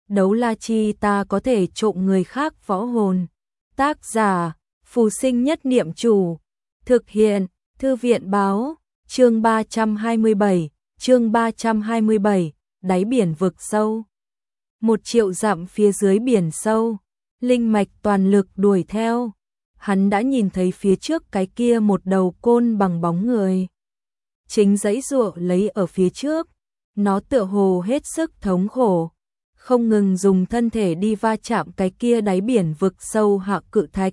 đấu la chi ta có thể trộm người khác võ hồn. Tác giả, Phù Sinh Nhất Niệm Chủ. Thực hiện, Thư viện Báo. Chương 327, đáy biển vực sâu. 1.000.000 dặm phía dưới biển sâu, Linh Mạch toàn lực đuổi theo. Hắn đã nhìn thấy phía trước cái kia một đầu côn bằng bóng người. Chính giãy giụa lấy ở phía trước, nó tựa hồ hết sức thống khổ, không ngừng dùng thân thể đi va chạm cái kia đáy biển vực sâu hạ cự thạch.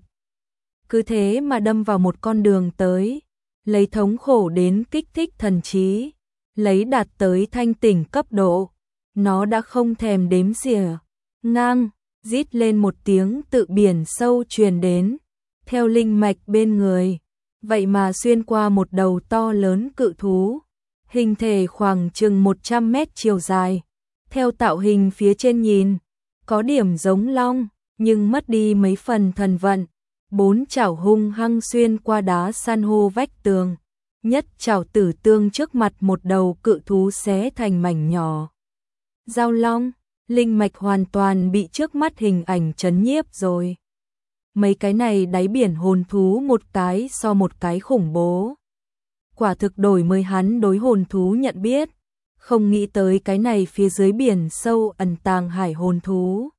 Cứ thế mà đâm vào một con đường tới, lấy thống khổ đến kích thích thần trí, lấy đạt tới thanh tỉnh cấp độ. Nó đã không thèm đếm xỉa, ngang, rít lên một tiếng tự biển sâu truyền đến, theo linh mạch bên người, vậy mà xuyên qua một đầu to lớn cự thú, hình thể khoảng chừng 100 mét chiều dài, theo tạo hình phía trên nhìn, có điểm giống long, nhưng mất đi mấy phần thần vận, 4 chảo hung hăng xuyên qua đá san hô vách tường, nhất chảo tử tương trước mặt một đầu cự thú xé thành mảnh nhỏ. Giao long, linh mạch hoàn toàn bị trước mắt hình ảnh chấn nhiếp rồi. Mấy cái này đáy biển hồn thú một cái so một cái khủng bố. Quả thực đổi mới hắn đối hồn thú nhận biết, không nghĩ tới cái này phía dưới biển sâu ẩn tàng hải hồn thú.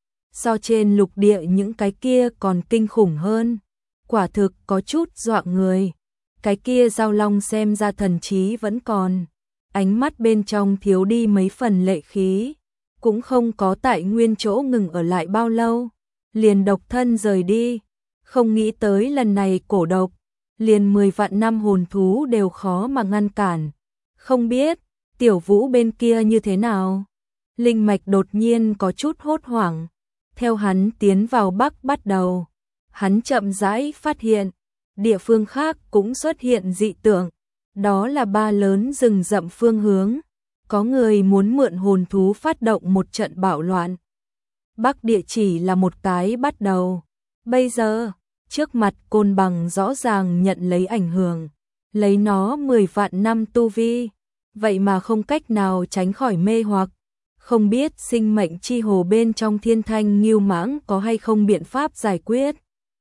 So trên lục địa những cái kia còn kinh khủng hơn, quả thực có chút dọa người. Cái kia giao long xem ra thần trí vẫn còn, ánh mắt bên trong thiếu đi mấy phần lệ khí, cũng không có tại nguyên chỗ ngừng ở lại bao lâu, liền độc thân rời đi. Không nghĩ tới lần này cổ độc, liền 10 vạn năm hồn thú đều khó mà ngăn cản. Không biết, Tiểu Vũ bên kia như thế nào? Linh mạch đột nhiên có chút hốt hoảng, theo hắn tiến vào Bắc bắt đầu. Hắn chậm rãi phát hiện, địa phương khác cũng xuất hiện dị tượng. Đó là 3 lớn rừng rậm phương hướng, có người muốn mượn hồn thú phát động một trận bạo loạn. Bắc địa chỉ là một cái bắt đầu. Bây giờ, trước mặt côn bằng rõ ràng nhận lấy ảnh hưởng, lấy nó 10 vạn năm tu vi, vậy mà không cách nào tránh khỏi mê hoặc. Không biết sinh mệnh chi hồ bên trong thiên thanh ngưu mãng có hay không biện pháp giải quyết.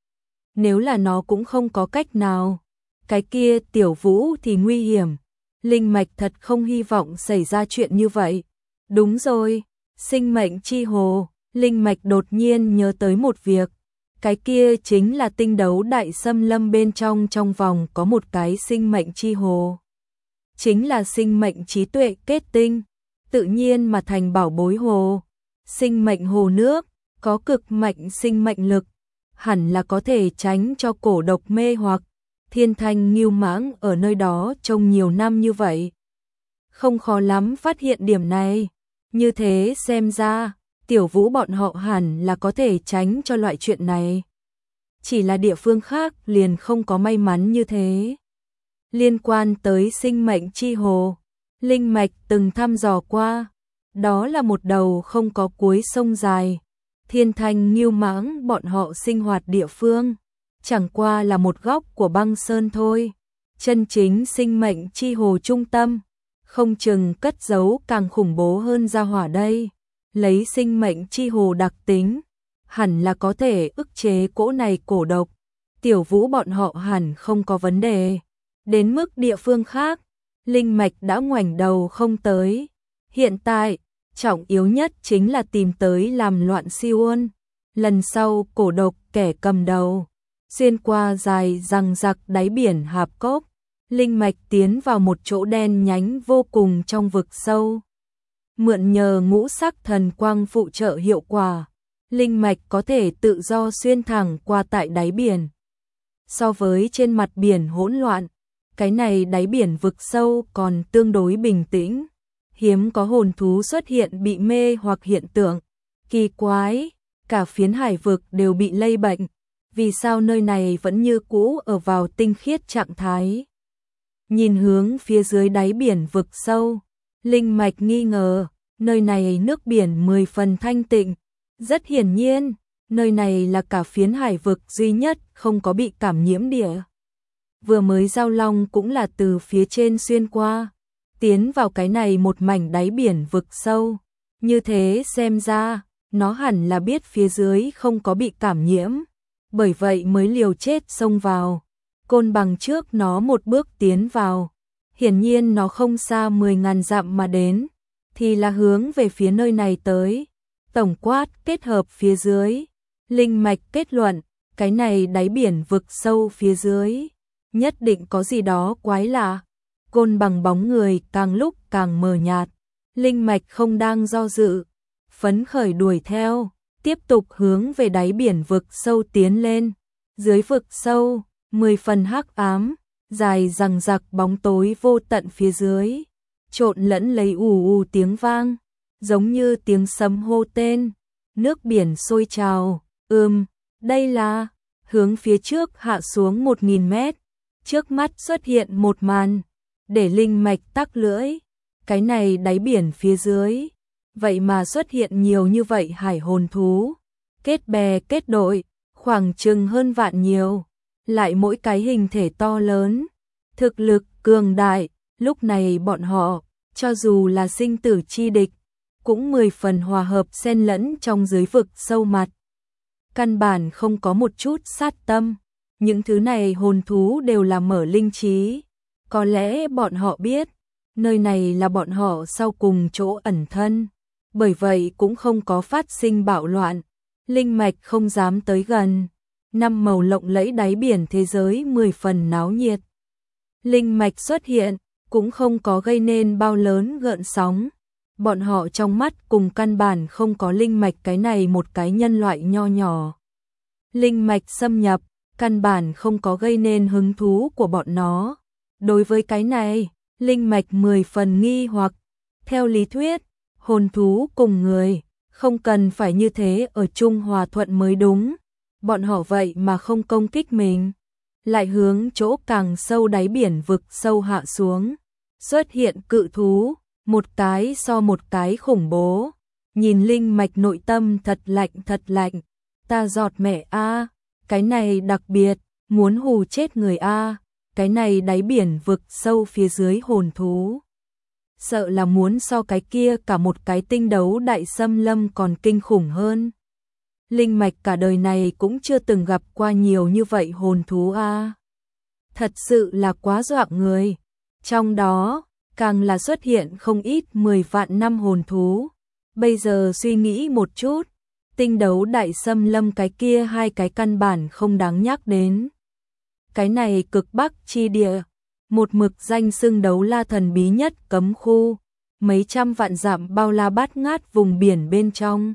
Nếu là nó cũng không có cách nào, cái kia Tiểu Vũ thì nguy hiểm. Linh mạch thật không hy vọng xảy ra chuyện như vậy. Đúng rồi, sinh mệnh chi hồ, linh mạch đột nhiên nhớ tới một việc. Cái kia chính là tinh đấu đại xâm lâm bên trong vòng có một cái sinh mệnh chi hồ. Chính là sinh mệnh trí tuệ kết tinh, tự nhiên mà thành bảo bối hồ. Sinh mệnh hồ nước, có cực mạnh sinh mệnh lực, hẳn là có thể tránh cho cổ độc mê hoặc. Thiên thanh ngưu mãng ở nơi đó trông nhiều năm như vậy, không khó lắm phát hiện điểm này. Như thế xem ra, Tiểu Vũ bọn họ hẳn là có thể tránh cho loại chuyện này. Chỉ là địa phương khác liền không có may mắn như thế. Liên quan tới sinh mệnh chi hồ, linh mạch từng thăm dò qua, đó là một đầu không có cuối sông dài. Thiên thanh ngưu mãng bọn họ sinh hoạt địa phương chẳng qua là một góc của băng sơn thôi. Chân chính sinh mệnh chi hồ trung tâm, không chừng cất giấu càng khủng bố hơn ra hỏa đây. Lấy sinh mệnh chi hồ đặc tính, hẳn là có thể ức chế cỗ này cổ độc. Tiểu Vũ bọn họ hẳn không có vấn đề. Đến mức địa phương khác, linh mạch đã ngoảnh đầu không tới. Hiện tại, trọng yếu nhất chính là tìm tới làm loạn Siôn. Lần sau cổ độc kẻ cầm đầu xuyên qua dài răng rặc đáy biển hạp cốc, linh mạch tiến vào một chỗ đen nhánh vô cùng trong vực sâu. Mượn nhờ ngũ sắc thần quang phụ trợ hiệu quả, linh mạch có thể tự do xuyên thẳng qua tại đáy biển. So với trên mặt biển hỗn loạn, cái này đáy biển vực sâu còn tương đối bình tĩnh. Hiếm có hồn thú xuất hiện bị mê hoặc hiện tượng kỳ quái, cả phiến hải vực đều bị lây bệnh. Vì sao nơi này vẫn như cũ ở vào tinh khiết trạng thái? Nhìn hướng phía dưới đáy biển vực sâu, linh mạch nghi ngờ, nơi này nước biển 10 phần thanh tịnh. Rất hiển nhiên, nơi này là cả phiến hải vực duy nhất không có bị cảm nhiễm địa. Vừa mới giao long cũng là từ phía trên xuyên qua, tiến vào cái này một mảnh đáy biển vực sâu. Như thế xem ra, nó hẳn là biết phía dưới không có bị cảm nhiễm, bởi vậy mới liều chết xông vào. Côn Bằng trước nó một bước tiến vào, hiển nhiên nó không xa 10.000 dặm mà đến, thì là hướng về phía nơi này tới. Tổng quát kết hợp phía dưới, linh mạch kết luận, cái này đáy biển vực sâu phía dưới, nhất định có gì đó quái lạ. Côn Bằng bóng người càng lúc càng mờ nhạt, linh mạch không đang do dự, phấn khởi đuổi theo, tiếp tục hướng về đáy biển vực sâu tiến lên. Dưới vực sâu, 10 phần hắc ám, dài dằng dặc bóng tối vô tận phía dưới, trộn lẫn lấy ù ù tiếng vang, giống như tiếng sấm hô tên. Nước biển sôi trào, đây là, hướng phía trước hạ xuống 1.000 mét, trước mắt xuất hiện một màn, để linh mạch tắc lưỡi. Cái này đáy biển phía dưới, vậy mà xuất hiện nhiều như vậy hải hồn thú, kết bè kết đội, khoảng chừng hơn vạn nhiều, lại mỗi cái hình thể to lớn, thực lực cường đại. Lúc này bọn họ, cho dù là sinh tử chi địch, cũng 10 phần hòa hợp xen lẫn trong dưới vực sâu mặt. Căn bản không có một chút sát tâm, những thứ này hồn thú đều là mở linh trí. Có lẽ bọn họ biết, nơi này là bọn họ sau cùng chỗ ẩn thân, bởi vậy cũng không có phát sinh bạo loạn, linh mạch không dám tới gần. Năm màu lộng lẫy đáy biển thế giới 10 phần náo nhiệt. Linh mạch xuất hiện, cũng không có gây nên bao lớn gợn sóng. Bọn họ trong mắt cùng căn bản không có linh mạch cái này một cái nhân loại nho nhỏ. Linh mạch xâm nhập, căn bản không có gây nên hứng thú của bọn nó. Đối với cái này, linh mạch 10 phần nghi hoặc. Theo lý thuyết, hồn thú cùng người, không cần phải như thế ở chung hòa thuận mới đúng. Bọn họ vậy mà không công kích mình, lại hướng chỗ càng sâu đáy biển vực sâu hạ xuống. Xuất hiện cự thú, một cái so một cái khủng bố. Nhìn linh mạch nội tâm thật lạnh. Ta giọt mẹ a, cái này đặc biệt, muốn hù chết người a. Cái này đáy biển vực sâu phía dưới hồn thú, sợ là muốn so cái kia cả một cái tinh đấu đại xâm lâm còn kinh khủng hơn. Linh mạch cả đời này cũng chưa từng gặp qua nhiều như vậy hồn thú a. Thật sự là quá dọa người. Trong đó, càng là xuất hiện không ít 10 vạn năm hồn thú. Bây giờ suy nghĩ một chút, tinh đấu đại xâm lâm cái kia hai cái căn bản không đáng nhắc đến. Cái này cực bắc chi địa, một mực danh xưng đấu la thần bí nhất cấm khu, mấy trăm vạn dặm bao la bát ngát vùng biển bên trong.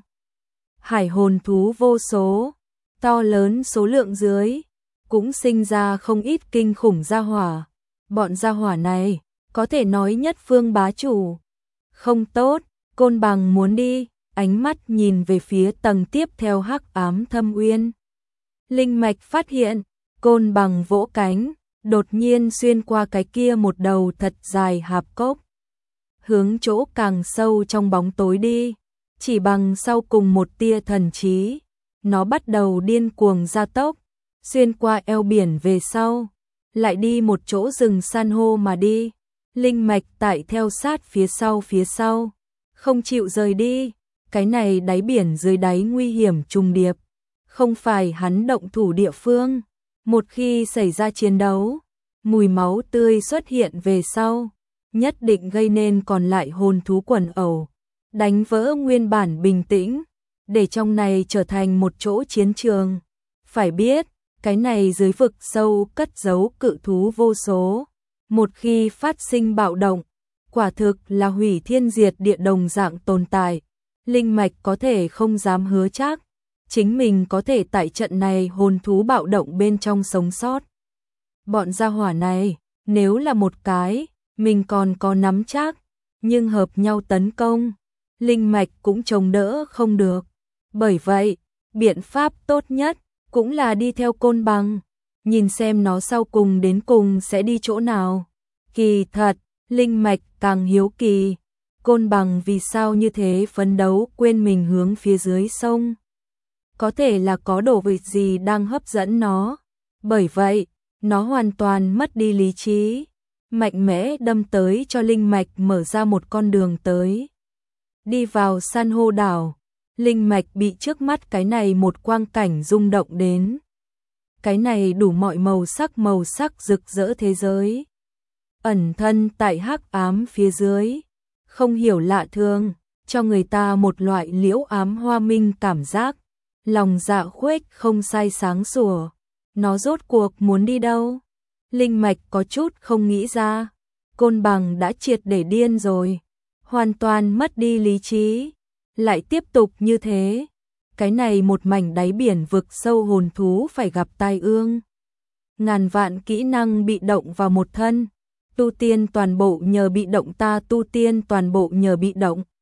Hải hồn thú vô số, to lớn số lượng dưới, cũng sinh ra không ít kinh khủng gia hỏa. Bọn gia hỏa này, có thể nói nhất phương bá chủ. Không tốt, Côn Bằng muốn đi, ánh mắt nhìn về phía tầng tiếp theo hắc ám thâm uyên. Linh mạch phát hiện, Côn Bằng vỗ cánh, đột nhiên xuyên qua cái kia một đầu thật dài hạp cốc. Hướng chỗ càng sâu trong bóng tối đi, chỉ bằng sau cùng một tia thần trí, nó bắt đầu điên cuồng gia tốc, xuyên qua eo biển về sau, lại đi một chỗ rừng san hô mà đi. Linh mạch tại theo sát phía sau, không chịu rời đi. Cái này đáy biển dưới đáy nguy hiểm trùng điệp, không phải hắn động thủ địa phương. Một khi xảy ra chiến đấu, mùi máu tươi xuất hiện về sau, nhất định gây nên còn lại hồn thú quần ẩu, đánh vỡ nguyên bản bình tĩnh, để trong này trở thành một chỗ chiến trường. Phải biết, cái này dưới vực sâu cất giấu cự thú vô số, một khi phát sinh bạo động, quả thực là hủy thiên diệt địa đồng dạng tồn tại. Linh mạch có thể không dám hứa chắc chính mình có thể tại trận này hồn thú bạo động bên trong sống sót. Bọn gia hỏa này, nếu là một cái, mình còn có nắm chắc, nhưng hợp nhau tấn công, linh mạch cũng chống đỡ không được. Bởi vậy, biện pháp tốt nhất cũng là đi theo Côn Bằng, nhìn xem nó sau cùng đến cùng sẽ đi chỗ nào. Kỳ thật, linh mạch càng hiếu kỳ, Côn Bằng vì sao như thế phấn đấu quên mình hướng phía dưới sông. Có thể là có đồ vật gì đang hấp dẫn nó. Bởi vậy, nó hoàn toàn mất đi lý trí, mạnh mẽ đâm tới cho linh mạch mở ra một con đường tới. Đi vào san hô đảo, Linh mạch bị trước mắt cái này một quang cảnh rung động đến. Cái này đủ mọi màu sắc rực rỡ thế giới. Ẩn thân tại hắc ám phía dưới, không hiểu lạ thường, cho người ta một loại liễu ám hoa minh cảm giác. Lòng dạ khuếch không sai sáng sủa, nó rốt cuộc muốn đi đâu? Linh mạch có chút không nghĩ ra, Côn Bằng đã triệt để điên rồi, hoàn toàn mất đi lý trí, lại tiếp tục như thế, cái này một mảnh đáy biển vực sâu hồn thú phải gặp tai ương. Ngàn vạn kỹ năng bị động vào một thân, tu tiên toàn bộ nhờ bị động ta tu tiên toàn bộ nhờ bị động.